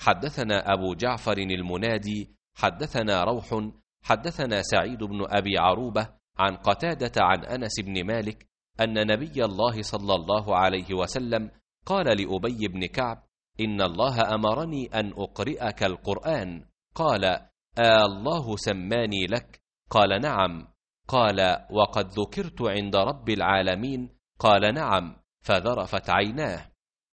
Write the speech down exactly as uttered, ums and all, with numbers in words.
حدثنا أبو جعفر المنادي حدثنا روح حدثنا سعيد بن أبي عروبة عن قتادة عن أنس بن مالك أن نبي الله صلى الله عليه وسلم قال لأبي بن كعب: إن الله أمرني أن أقرئك القرآن. قال: آه الله سماني لك؟ قال: نعم. قال: وقد ذكرت عند رب العالمين؟ قال: نعم. فذرفت عيناه.